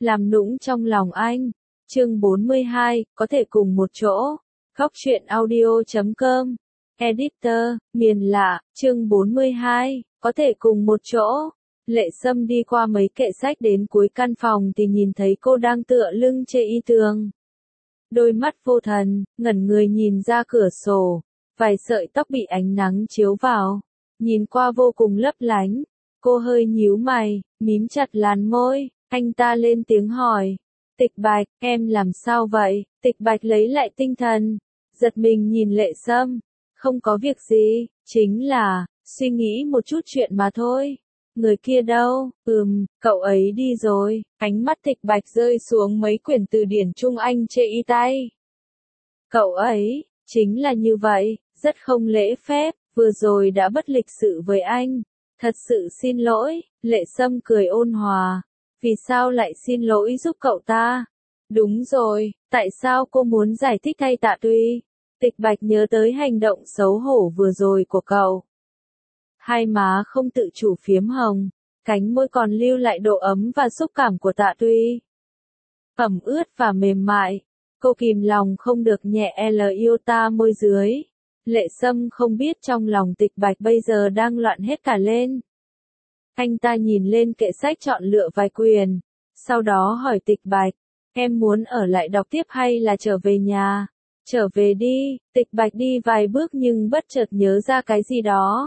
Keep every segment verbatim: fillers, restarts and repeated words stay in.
làm nũng trong lòng anh. Chương bốn mươi hai, có thể cùng một chỗ. Góc truyện audio chấm com. Editor, miền lạ, chương bốn mươi hai, có thể cùng một chỗ. Lệ Sâm đi qua mấy kệ sách đến cuối căn phòng thì nhìn thấy cô đang tựa lưng trên y tường. Đôi mắt vô thần, ngẩn người nhìn ra cửa sổ, vài sợi tóc bị ánh nắng chiếu vào, nhìn qua vô cùng lấp lánh. Cô hơi nhíu mày, mím chặt làn môi, anh ta lên tiếng hỏi. Tịch Bạch, em làm sao vậy? Tịch Bạch lấy lại tinh thần, giật mình nhìn Lệ Sâm. Không có việc gì, chính là, suy nghĩ một chút chuyện mà thôi. Người kia đâu? Ừm, cậu ấy đi rồi. Ánh mắt Tịch Bạch rơi xuống mấy quyển từ điển Trung Anh trên y tay. Cậu ấy, chính là như vậy, rất không lễ phép, vừa rồi đã bất lịch sự với anh. Thật sự xin lỗi, Lệ Sâm cười ôn hòa. Vì sao lại xin lỗi giúp cậu ta? Đúng rồi, tại sao cô muốn giải thích thay Tạ Tuy? Tịch Bạch nhớ tới hành động xấu hổ vừa rồi của cậu. Hai má không tự chủ phiếm hồng, cánh môi còn lưu lại độ ấm và xúc cảm của Tạ Tuy. Ẩm ướt và mềm mại, cô kìm lòng không được nhẹ l yêu ta môi dưới. Lệ Sâm không biết trong lòng Tịch Bạch bây giờ đang loạn hết cả lên. Anh ta nhìn lên kệ sách chọn lựa vài quyển, sau đó hỏi Tịch Bạch, em muốn ở lại đọc tiếp hay là trở về nhà? Trở về đi. Tịch Bạch đi vài bước nhưng bất chợt nhớ ra cái gì đó.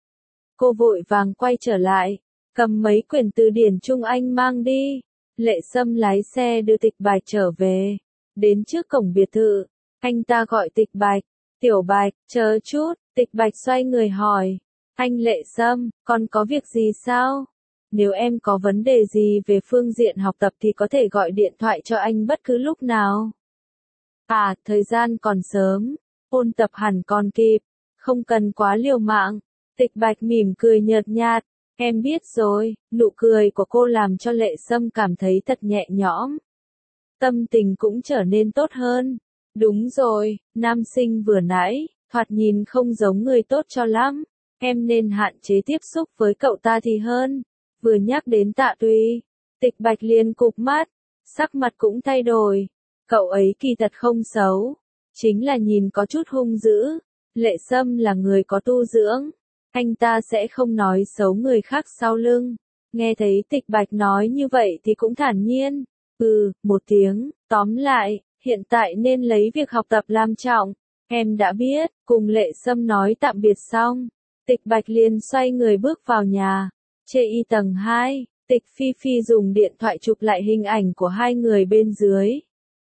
Cô vội vàng quay trở lại, cầm mấy quyển từ điển Trung Anh mang đi. Lệ Sâm lái xe đưa Tịch Bạch trở về. Đến trước cổng biệt thự, anh ta gọi Tịch Bạch, Tiểu Bạch, chờ chút. Tịch Bạch xoay người hỏi, anh Lệ Sâm, con có việc gì sao? Nếu em có vấn đề gì về phương diện học tập thì có thể gọi điện thoại cho anh bất cứ lúc nào. À, thời gian còn sớm, ôn tập hẳn còn kịp, không cần quá liều mạng. Tịch Bạch mỉm cười nhợt nhạt, em biết rồi. Nụ cười của cô làm cho Lệ Sâm cảm thấy thật nhẹ nhõm. Tâm tình cũng trở nên tốt hơn. Đúng rồi, nam sinh vừa nãy, thoạt nhìn không giống người tốt cho lắm. Em nên hạn chế tiếp xúc với cậu ta thì hơn. Vừa nhắc đến Tạ Tuy, Tịch Bạch liền cụp mắt, sắc mặt cũng thay đổi. Cậu ấy kỳ thật không xấu, chính là nhìn có chút hung dữ. Lệ Sâm là người có tu dưỡng, anh ta sẽ không nói xấu người khác sau lưng. Nghe thấy Tịch Bạch nói như vậy thì cũng thản nhiên. Ừ, một tiếng, tóm lại, hiện tại nên lấy việc học tập làm trọng. Em đã biết. Cùng Lệ Sâm nói tạm biệt xong, Tịch Bạch liền xoay người bước vào nhà. Trên y tầng hai, Tịch Phi Phi dùng điện thoại chụp lại hình ảnh của hai người bên dưới.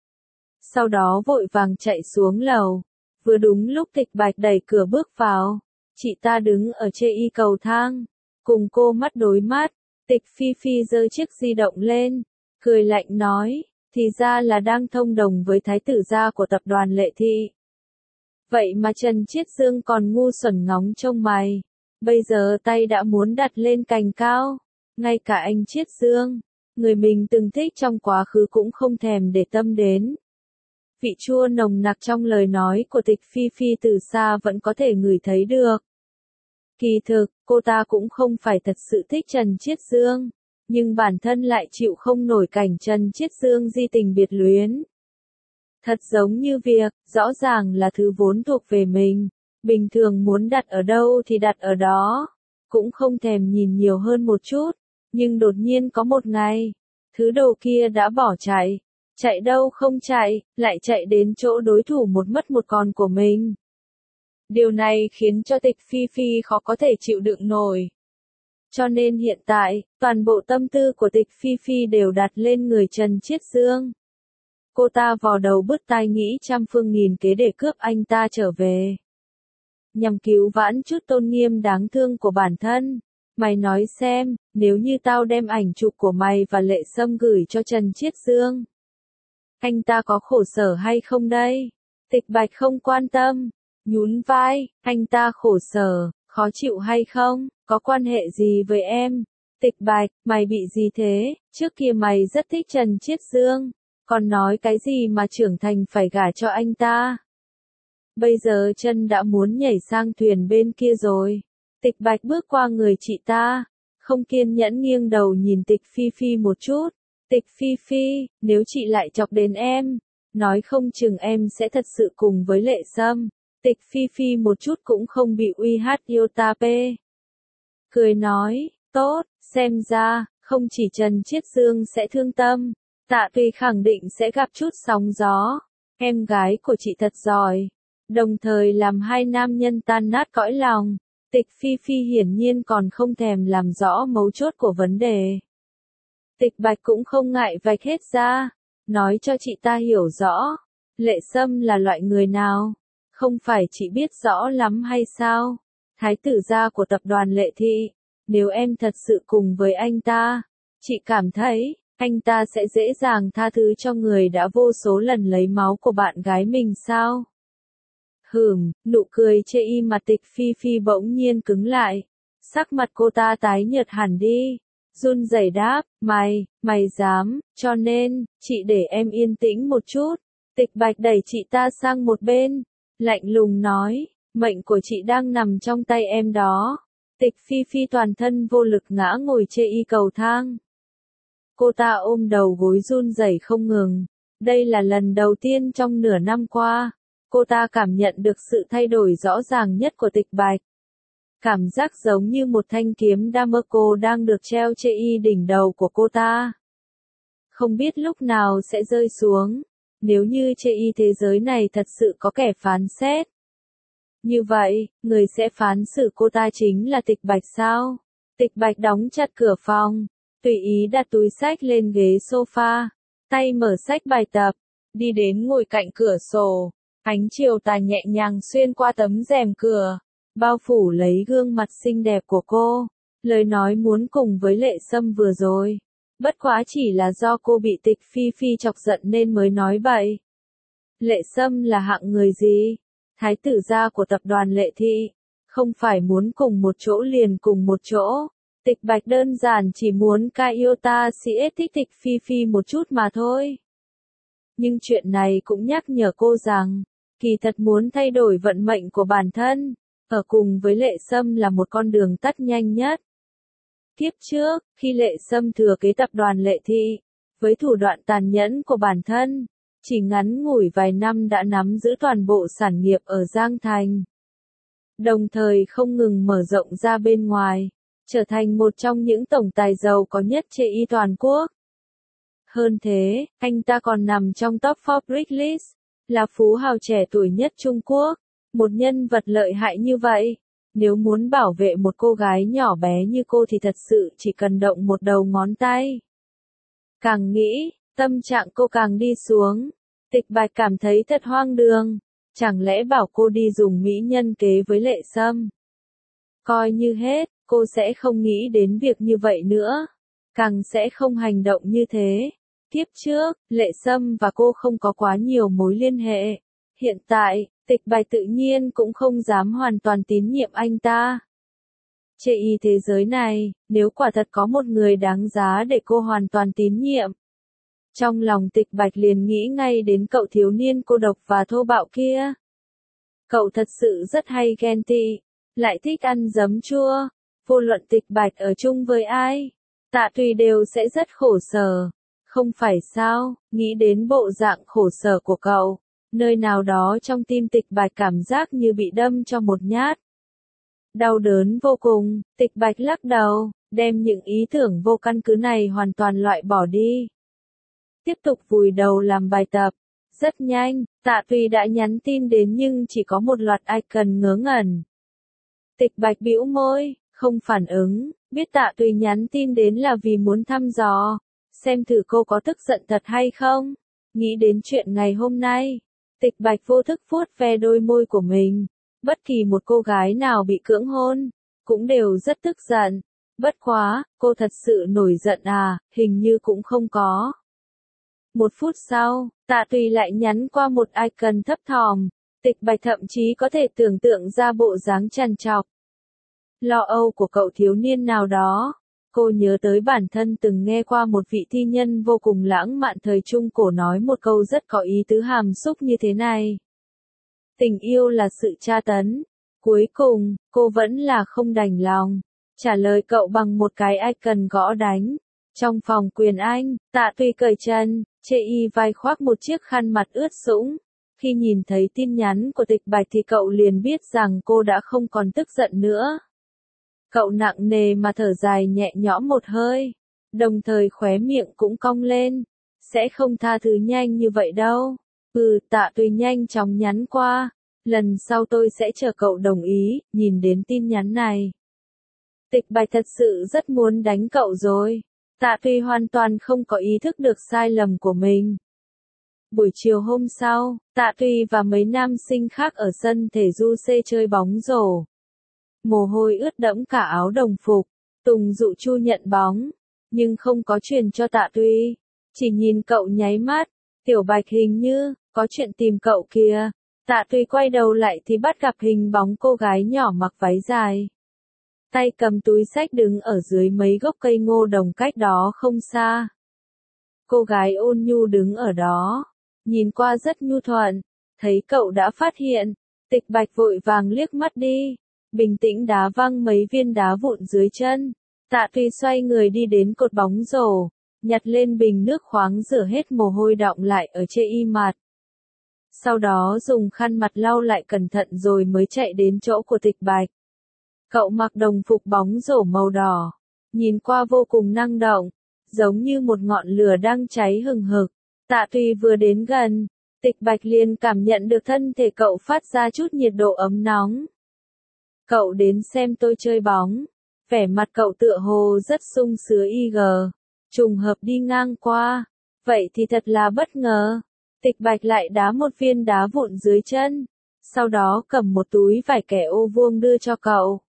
Sau đó vội vàng chạy xuống lầu. Vừa đúng lúc Tịch Bạch đẩy cửa bước vào, chị ta đứng ở trên y cầu thang, cùng cô mắt đối mắt. Tịch Phi Phi giơ chiếc di động lên, cười lạnh nói, thì ra là đang thông đồng với thái tử gia của tập đoàn Lệ Thị. Vậy mà Trần Chiết Dương còn ngu xuẩn ngóng trông mày. Bây giờ tay đã muốn đặt lên cành cao. Ngay cả anh Chiết Dương, người mình từng thích trong quá khứ cũng không thèm để tâm đến. Vị chua nồng nặc trong lời nói của Tịch Phi Phi từ xa vẫn có thể ngửi thấy được. Kỳ thực, cô ta cũng không phải thật sự thích Trần Chiết Dương, nhưng bản thân lại chịu không nổi cảnh Trần Chiết Dương di tình biệt luyến. Thật giống như việc, rõ ràng là thứ vốn thuộc về mình, bình thường muốn đặt ở đâu thì đặt ở đó, cũng không thèm nhìn nhiều hơn một chút, nhưng đột nhiên có một ngày, thứ đồ kia đã bỏ chạy, chạy đâu không chạy, lại chạy đến chỗ đối thủ một mất một còn của mình. Điều này khiến cho Tịch Phi Phi khó có thể chịu đựng nổi. Cho nên hiện tại, toàn bộ tâm tư của Tịch Phi Phi đều đặt lên người Trần Chiết Dương. Cô ta vò đầu bứt tai nghĩ trăm phương nghìn kế để cướp anh ta trở về. Nhằm cứu vãn chút tôn nghiêm đáng thương của bản thân. Mày nói xem, nếu như tao đem ảnh chụp của mày và Lệ Sâm gửi cho Trần Chiết Dương, anh ta có khổ sở hay không đây? Tịch Bạch không quan tâm, nhún vai, anh ta khổ sở, khó chịu hay không, có quan hệ gì với em? Tịch Bạch, mày bị gì thế? Trước kia mày rất thích Trần Chiết Dương, còn nói cái gì mà trưởng thành phải gả cho anh ta. Bây giờ chân đã muốn nhảy sang thuyền bên kia rồi. Tịch Bạch bước qua người chị ta, không kiên nhẫn nghiêng đầu nhìn Tịch Phi Phi một chút, Tịch Phi Phi, nếu chị lại chọc đến em, nói không chừng em sẽ thật sự cùng với Lệ Sâm. Tịch Phi Phi một chút cũng không bị uy hát yêu ta pê. Cười nói, tốt, xem ra, không chỉ Trần Chiết Dương sẽ thương tâm, Tạ Tùy khẳng định sẽ gặp chút sóng gió. Em gái của chị thật giỏi, đồng thời làm hai nam nhân tan nát cõi lòng. Tịch Phi Phi hiển nhiên còn không thèm làm rõ mấu chốt của vấn đề. Tịch Bạch cũng không ngại vạch hết ra, nói cho chị ta hiểu rõ, Lệ Sâm là loại người nào, không phải chị biết rõ lắm hay sao? Thái tử gia của tập đoàn Lệ Thị, nếu em thật sự cùng với anh ta, chị cảm thấy, anh ta sẽ dễ dàng tha thứ cho người đã vô số lần lấy máu của bạn gái mình sao? Hửm, nụ cười chê y mặt Tịch Phi Phi bỗng nhiên cứng lại, sắc mặt cô ta tái nhợt hẳn đi, run rẩy đáp, mày, mày dám, cho nên, chị để em yên tĩnh một chút. Tịch Bạch đẩy chị ta sang một bên, lạnh lùng nói, mệnh của chị đang nằm trong tay em đó. Tịch Phi Phi toàn thân vô lực ngã ngồi chê y cầu thang. Cô ta ôm đầu gối run rẩy không ngừng. Đây là lần đầu tiên trong nửa năm qua, cô ta cảm nhận được sự thay đổi rõ ràng nhất của Tịch Bạch. Cảm giác giống như một thanh kiếm Damoco đang được treo trên y đỉnh đầu của cô ta. Không biết lúc nào sẽ rơi xuống, nếu như trên y thế giới này thật sự có kẻ phán xét. Như vậy, người sẽ phán xử cô ta chính là Tịch Bạch sao? Tịch Bạch đóng chặt cửa phòng, tùy ý đặt túi sách lên ghế sofa, tay mở sách bài tập, đi đến ngồi cạnh cửa sổ, ánh chiều tà nhẹ nhàng xuyên qua tấm rèm cửa, bao phủ lấy gương mặt xinh đẹp của cô. Lời nói muốn cùng với Lệ Sâm vừa rồi, bất quá chỉ là do cô bị Tịch Phi Phi chọc giận nên mới nói bậy. Lệ Sâm là hạng người gì? Thái tử gia của tập đoàn Lệ Thị, không phải muốn cùng một chỗ liền cùng một chỗ. Tịch Bạch đơn giản chỉ muốn ca yêu ta sĩ thích Tịch Phi Phi một chút mà thôi. Nhưng chuyện này cũng nhắc nhở cô rằng, kỳ thật muốn thay đổi vận mệnh của bản thân, ở cùng với Lệ Sâm là một con đường tắt nhanh nhất. Kiếp trước, khi Lệ Sâm thừa kế tập đoàn Lệ Thị, với thủ đoạn tàn nhẫn của bản thân, chỉ ngắn ngủi vài năm đã nắm giữ toàn bộ sản nghiệp ở Giang Thành. Đồng thời không ngừng mở rộng ra bên ngoài, trở thành một trong những tổng tài giàu có nhất trên y toàn quốc. Hơn thế, anh ta còn nằm trong top Forbes list, là phú hào trẻ tuổi nhất Trung Quốc. Một nhân vật lợi hại như vậy, nếu muốn bảo vệ một cô gái nhỏ bé như cô thì thật sự chỉ cần động một đầu ngón tay. Càng nghĩ, tâm trạng cô càng đi xuống. Tịch Bạch cảm thấy thật hoang đường, chẳng lẽ bảo cô đi dùng mỹ nhân kế với Lệ Sâm? Coi như hết, cô sẽ không nghĩ đến việc như vậy nữa, càng sẽ không hành động như thế. Kiếp trước, Lệ Sâm và cô không có quá nhiều mối liên hệ. Hiện tại, Tịch Bạch tự nhiên cũng không dám hoàn toàn tín nhiệm anh ta. Trên y thế giới này, nếu quả thật có một người đáng giá để cô hoàn toàn tín nhiệm. Trong lòng Tịch Bạch liền nghĩ ngay đến cậu thiếu niên cô độc và thô bạo kia. Cậu thật sự rất hay ghen tị, lại thích ăn giấm chua. Vô luận Tịch Bạch ở chung với ai, Tạ Tùy đều sẽ rất khổ sở. Không phải sao, nghĩ đến bộ dạng khổ sở của cậu, nơi nào đó trong tim Tịch Bạch cảm giác như bị đâm cho một nhát. Đau đớn vô cùng, Tịch Bạch lắc đầu, đem những ý tưởng vô căn cứ này hoàn toàn loại bỏ đi. Tiếp tục vùi đầu làm bài tập. Rất nhanh, Tạ Tùy đã nhắn tin đến nhưng chỉ có một loạt icon ngớ ngẩn. Tịch Bạch bĩu môi, không phản ứng, biết Tạ Tùy nhắn tin đến là vì muốn thăm dò, xem thử cô có tức giận thật hay không. Nghĩ đến chuyện ngày hôm nay, Tịch Bạch vô thức vuốt ve đôi môi của mình. Bất kỳ một cô gái nào bị cưỡng hôn, cũng đều rất tức giận. Bất quá, cô thật sự nổi giận à, hình như cũng không có. Một phút sau, Tạ Tùy lại nhắn qua một icon thấp thỏm. Tịch Bạch thậm chí có thể tưởng tượng ra bộ dáng trằn trọc, lo âu của cậu thiếu niên nào đó. Cô nhớ tới bản thân từng nghe qua một vị thi nhân vô cùng lãng mạn thời Trung Cổ nói một câu rất có ý tứ hàm xúc như thế này. Tình yêu là sự tra tấn. Cuối cùng, cô vẫn là không đành lòng trả lời cậu bằng một cái icon gõ đánh. Trong phòng quyền Anh, Tạ Tuy cởi chân, chê y vai khoác một chiếc khăn mặt ướt sũng. Khi nhìn thấy tin nhắn của Tịch Bạch thì cậu liền biết rằng cô đã không còn tức giận nữa. Cậu nặng nề mà thở dài nhẹ nhõm một hơi, đồng thời khóe miệng cũng cong lên. Sẽ không tha thứ nhanh như vậy đâu. Ừ, Tạ Tuy nhanh chóng nhắn qua. Lần sau tôi sẽ chờ cậu đồng ý. Nhìn đến tin nhắn này, Tịch Bạch thật sự rất muốn đánh cậu rồi. Tạ Tuy hoàn toàn không có ý thức được sai lầm của mình. Buổi chiều hôm sau, Tạ Tuy và mấy nam sinh khác ở sân thể du xê chơi bóng rổ. Mồ hôi ướt đẫm cả áo đồng phục. Tùng Dụ Chu nhận bóng, nhưng không có truyền cho Tạ Tuy. Chỉ nhìn cậu nháy mắt. Tiểu Bạch hình như có chuyện tìm cậu kìa. Tạ Tuy quay đầu lại thì bắt gặp hình bóng cô gái nhỏ mặc váy dài, tay cầm túi xách đứng ở dưới mấy gốc cây ngô đồng cách đó không xa. Cô gái ôn nhu đứng ở đó, nhìn qua rất nhu thuận. Thấy cậu đã phát hiện, Tịch Bạch vội vàng liếc mắt đi, bình tĩnh đá văng mấy viên đá vụn dưới chân. Tạ Tuy xoay người đi đến cột bóng rổ, nhặt lên bình nước khoáng rửa hết mồ hôi đọng lại ở chê y mặt. Sau đó dùng khăn mặt lau lại cẩn thận rồi mới chạy đến chỗ của Tịch Bạch. Cậu mặc đồng phục bóng rổ màu đỏ, nhìn qua vô cùng năng động, giống như một ngọn lửa đang cháy hừng hực. Tạ Tuy vừa đến gần, Tịch Bạch liền cảm nhận được thân thể cậu phát ra chút nhiệt độ ấm nóng. Cậu đến xem tôi chơi bóng. Vẻ mặt cậu tựa hồ rất sung sướng y gờ. Trùng hợp đi ngang qua. Vậy thì thật là bất ngờ. Tịch Bạch lại đá một viên đá vụn dưới chân. Sau đó cầm một túi vải kẻ ô vuông đưa cho cậu.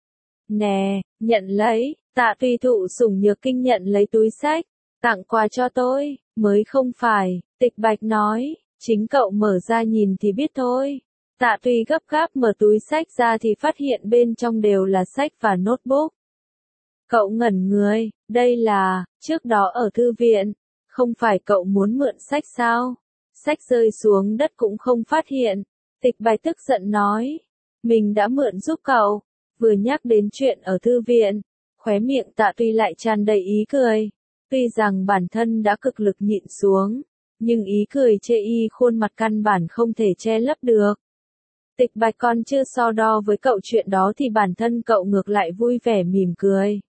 Nè, nhận lấy. Tạ Tuy thụ sủng nhược kinh nhận lấy túi xách. Tặng quà cho tôi, mới không phải. Tịch Bạch nói, chính cậu mở ra nhìn thì biết thôi. Tạ Tuy gấp gáp mở túi xách ra thì phát hiện bên trong đều là sách và notebook. Cậu ngẩn người, đây là, trước đó ở thư viện, không phải cậu muốn mượn sách sao? Sách rơi xuống đất cũng không phát hiện. Tịch Bạch tức giận nói, mình đã mượn giúp cậu. Vừa nhắc đến chuyện ở thư viện, khóe miệng Tạ Tuy lại tràn đầy ý cười. Tuy rằng bản thân đã cực lực nhịn xuống, nhưng ý cười chê y khuôn mặt căn bản không thể che lấp được. Tịch Bạch còn chưa so đo với cậu chuyện đó thì bản thân cậu ngược lại vui vẻ mỉm cười.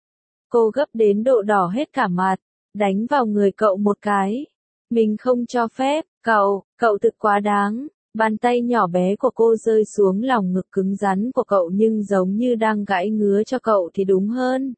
Cô gấp đến độ đỏ hết cả mặt, đánh vào người cậu một cái. Mình không cho phép, cậu, cậu thực quá đáng. Bàn tay nhỏ bé của cô rơi xuống lòng ngực cứng rắn của cậu nhưng giống như đang gãi ngứa cho cậu thì đúng hơn.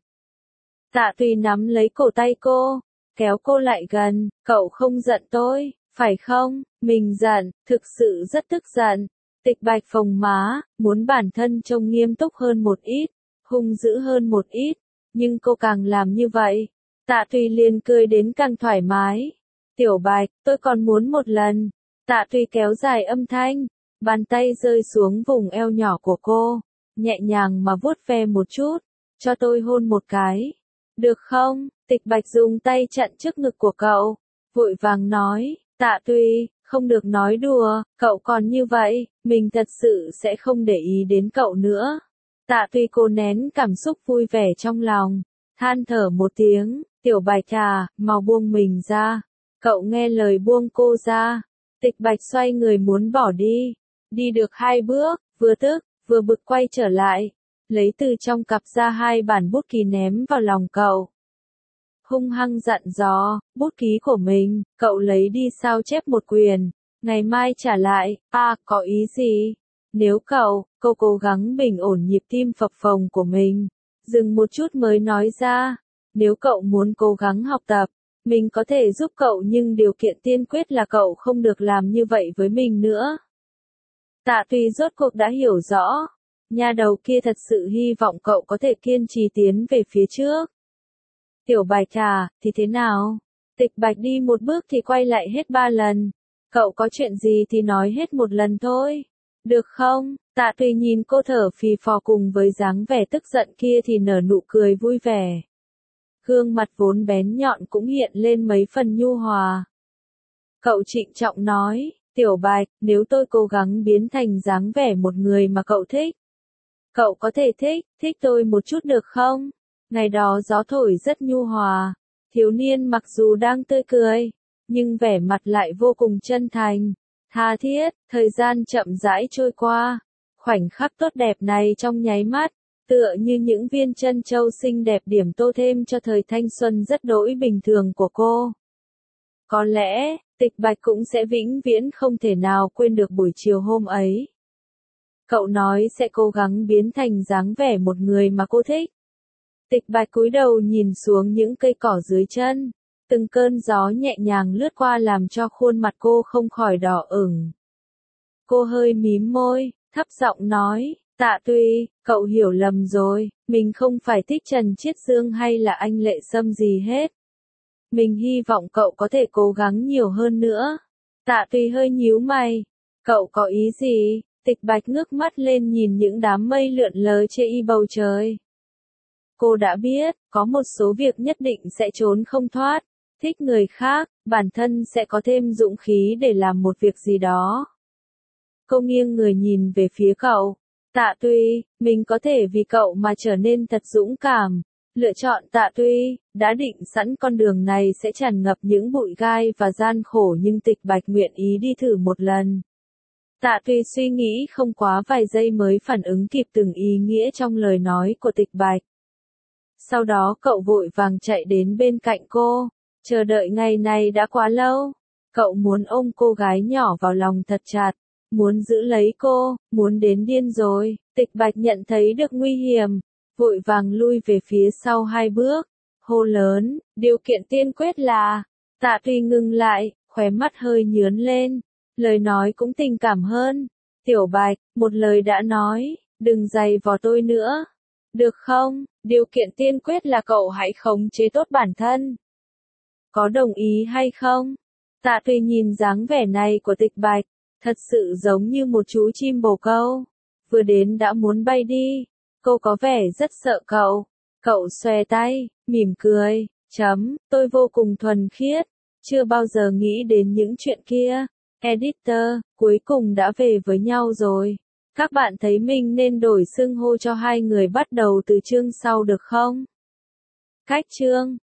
Tạ Tuy nắm lấy cổ tay cô, kéo cô lại gần, cậu không giận tôi, phải không? Mình giận, thực sự rất tức giận. Tịch Bạch phồng má, muốn bản thân trông nghiêm túc hơn một ít, hung dữ hơn một ít, nhưng cô càng làm như vậy, Tạ Tuy liền cười đến càng thoải mái. Tiểu Bạch, tôi còn muốn một lần. Tạ Tuy kéo dài âm thanh, bàn tay rơi xuống vùng eo nhỏ của cô, nhẹ nhàng mà vuốt ve một chút, cho tôi hôn một cái. Được không? Tịch Bạch dùng tay chặn trước ngực của cậu, vội vàng nói, Tạ Tuy, không được nói đùa, cậu còn như vậy, mình thật sự sẽ không để ý đến cậu nữa. Tạ Tuy cô nén cảm xúc vui vẻ trong lòng, than thở một tiếng, Tiểu Bạch à, mau buông mình ra. Cậu nghe lời buông cô ra. Tịch Bạch xoay người muốn bỏ đi. Đi được hai bước, vừa tức, vừa bực quay trở lại. Lấy từ trong cặp ra hai bản bút ký ném vào lòng cậu. Hung hăng dặn dò, bút ký của mình, cậu lấy đi sao chép một quyển. Ngày mai trả lại, à, có ý gì? Nếu cậu, cô cố gắng bình ổn nhịp tim phập phồng của mình. Dừng một chút mới nói ra. Nếu cậu muốn cố gắng học tập, mình có thể giúp cậu nhưng điều kiện tiên quyết là cậu không được làm như vậy với mình nữa. Tạ Tuy rốt cuộc đã hiểu rõ. Nha đầu kia thật sự hy vọng cậu có thể kiên trì tiến về phía trước. Tiểu Bạch à, thì thế nào? Tịch Bạch đi một bước thì quay lại hết ba lần. Cậu có chuyện gì thì nói hết một lần thôi. Được không? Tạ Tuy nhìn cô thở phì phò cùng với dáng vẻ tức giận kia thì nở nụ cười vui vẻ. Gương mặt vốn bén nhọn cũng hiện lên mấy phần nhu hòa. Cậu trịnh trọng nói, Tiểu Bạch, nếu tôi cố gắng biến thành dáng vẻ một người mà cậu thích, cậu có thể thích, thích tôi một chút được không? Ngày đó gió thổi rất nhu hòa, Thiếu niên mặc dù đang tươi cười, nhưng vẻ mặt lại vô cùng chân thành, tha thiết. Thời gian chậm rãi trôi qua, khoảnh khắc tốt đẹp này trong nháy mắt, tựa như những viên trân châu xinh đẹp điểm tô thêm cho thời thanh xuân rất đỗi bình thường của cô. Có lẽ, Tịch Bạch cũng sẽ vĩnh viễn không thể nào quên được buổi chiều hôm ấy. Cậu nói sẽ cố gắng biến thành dáng vẻ một người mà cô thích. Tịch Bạch cúi đầu nhìn xuống những cây cỏ dưới chân, từng cơn gió nhẹ nhàng lướt qua làm cho khuôn mặt cô không khỏi đỏ ửng. Cô hơi mím môi, thấp giọng nói, Tạ Tuy, cậu hiểu lầm rồi, mình không phải thích Trần Chiết Dương hay là anh Lệ Sâm gì hết. Mình hy vọng cậu có thể cố gắng nhiều hơn nữa. Tạ Tuy hơi nhíu mày, cậu có ý gì? Tịch Bạch ngước mắt lên nhìn những đám mây lượn lờ trên y bầu trời. Cô đã biết, có một số việc nhất định sẽ trốn không thoát. Thích người khác, bản thân sẽ có thêm dũng khí để làm một việc gì đó. Cô nghiêng người nhìn về phía cậu. Tạ Tuy, mình có thể vì cậu mà trở nên thật dũng cảm. Lựa chọn Tạ Tuy, đã định sẵn con đường này sẽ tràn ngập những bụi gai và gian khổ nhưng Tịch Bạch nguyện ý đi thử một lần. Tạ Tuy suy nghĩ không quá vài giây mới phản ứng kịp từng ý nghĩa trong lời nói của Tịch Bạch. Sau đó cậu vội vàng chạy đến bên cạnh cô, chờ đợi ngày này đã quá lâu. Cậu muốn ôm cô gái nhỏ vào lòng thật chặt, muốn giữ lấy cô, muốn đến điên rồi. Tịch Bạch nhận thấy được nguy hiểm, vội vàng lui về phía sau hai bước, hô lớn, điều kiện tiên quyết là. Tạ Tuy ngừng lại, khóe mắt hơi nhướng lên, lời nói cũng tình cảm hơn. Tiểu Bạch, một lời đã nói, đừng giày vò tôi nữa. Được không? Điều kiện tiên quyết là cậu hãy khống chế tốt bản thân. Có đồng ý hay không? Tạ Tuy nhìn dáng vẻ này của Tịch Bạch, thật sự giống như một chú chim bồ câu, vừa đến đã muốn bay đi. Cô có vẻ rất sợ cậu. Cậu xòe tay, mỉm cười, chấm, tôi vô cùng thuần khiết, chưa bao giờ nghĩ đến những chuyện kia. Editor, cuối cùng đã về với nhau rồi. Các bạn thấy mình nên đổi xưng hô cho hai người bắt đầu từ chương sau được không? Cách chương